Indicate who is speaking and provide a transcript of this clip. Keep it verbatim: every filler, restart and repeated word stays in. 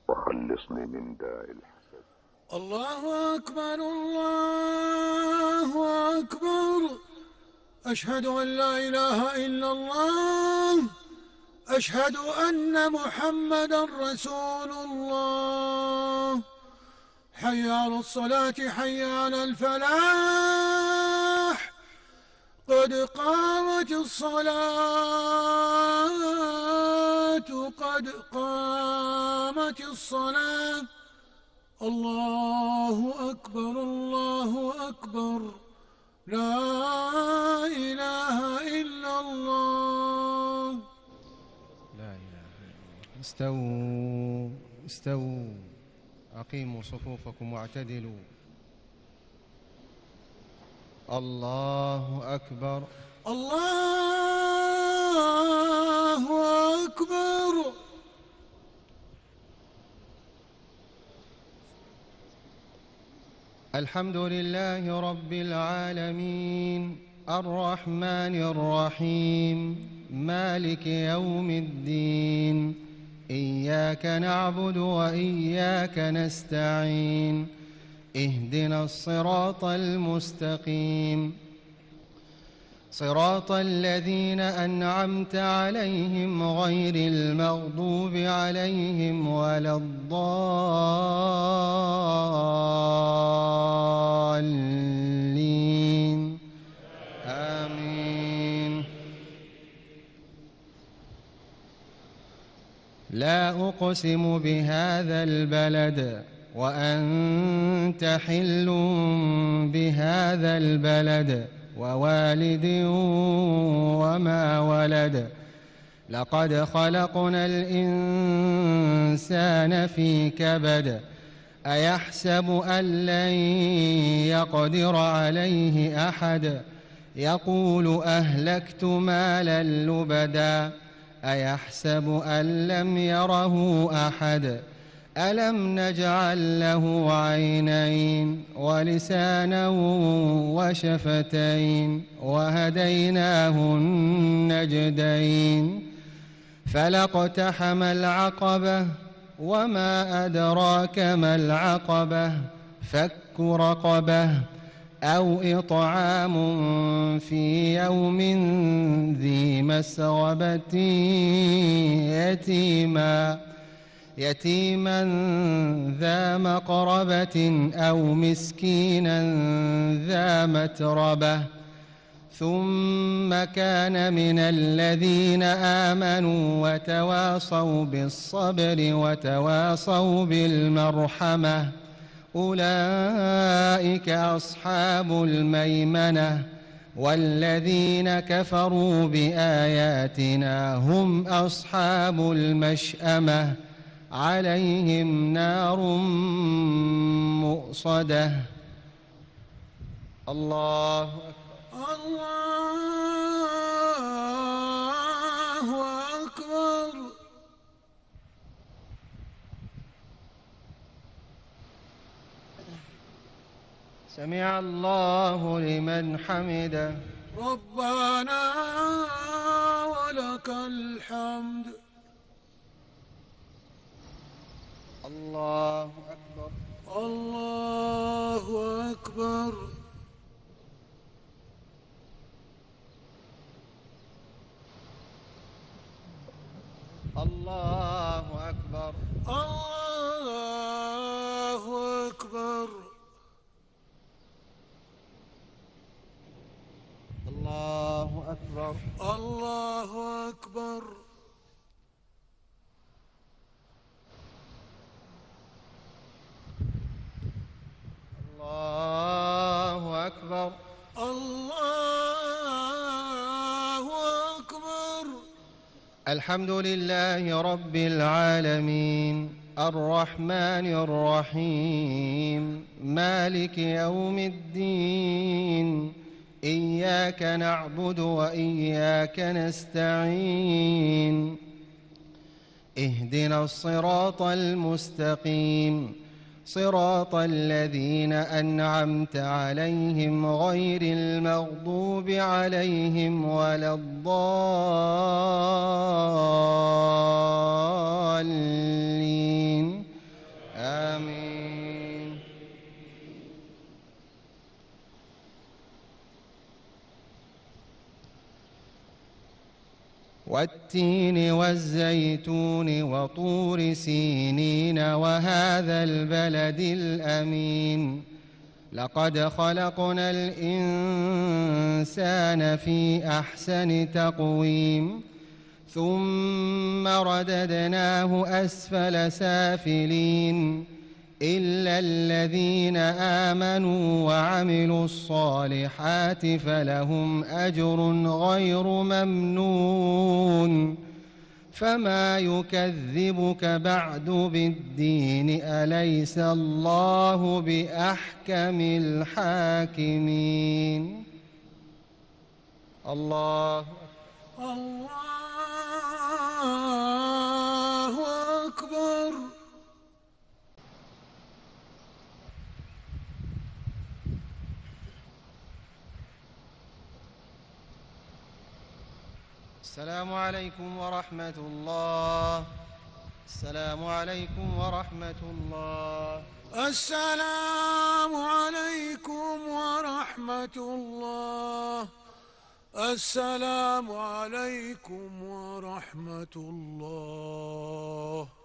Speaker 1: وخلصني من داء الحسد.
Speaker 2: الله أكبر الله أكبر. أشهد أن لا إله إلا الله. أشهد أن محمدا رسول الله. حي على الصلاة حي على الفلاح. قد قامت الصلاة قد قامت الصلاة. الله أكبر الله أكبر. لا إله إلا الله.
Speaker 3: لا إله إلا الله. استووا استووا أقيموا صفوفكم واعتدلوا. الله أكبر
Speaker 2: الله أكبر.
Speaker 3: الحمد لله رب العالمين الرحمن الرحيم مالك يوم الدين. إياك نعبد وإياك نستعين. اهدنا الصراط المستقيم صراط الذين أنعمت عليهم غير المغضوب عليهم ولا الضالين آمين. لا أقسم بهذا البلد وأنت حل بهذا البلد ووالد وما ولد. لقد خلقنا الإنسان في كبد. أيحسب أن لن يقدر عليه أحد. يقول أهلكت مالا لبدا. أيحسب أن لم يره أحد. ألم نجعل له عينين ولسانا وشفتين وهديناه النجدين. فلاقتحم العقبة وما أدراك ما العقبة. فك رقبة أو إطعام في يوم ذي مسغبة يتيما يتيما ذا مقربة أو مسكينا ذا متربة. ثم كان من الذين آمنوا وتواصوا بالصبر وتواصوا بالمرحمة. أولئك أصحاب الميمنة. والذين كفروا بآياتنا هم أصحاب المشأمة. عليهم نار مؤصدة. الله أكبر
Speaker 2: الله أكبر.
Speaker 3: سمع الله لمن حمده.
Speaker 2: ربنا ولك الحمد.
Speaker 3: الله أكبر
Speaker 2: الله أكبر.
Speaker 3: الله أكبر
Speaker 2: الله أكبر.
Speaker 3: الله أكبر
Speaker 2: الله أكبر.
Speaker 3: الله أكبر
Speaker 2: الله أكبر.
Speaker 3: الحمد لله رب العالمين الرحمن الرحيم مالك يوم الدين. إياك نعبد وإياك نستعين. اهدنا الصراط المستقيم صراط الذين أنعمت عليهم غير المغضوب عليهم ولا الضالين والتين والزيتون وطور سينين وهذا البلد الأمين لقد خلقنا الإنسان في أحسن تقويم ثم رددناه أسفل سافلين إلا الذين آمنوا وعملوا الصالحات فلهم أجر غير ممنون فما يكذبك بعد بالدين أليس الله بأحكم الحاكمين. الله
Speaker 2: الله أكبر.
Speaker 3: السلام عليكم ورحمة الله. السلام عليكم ورحمة الله.
Speaker 2: السلام عليكم ورحمة الله. السلام عليكم ورحمة الله.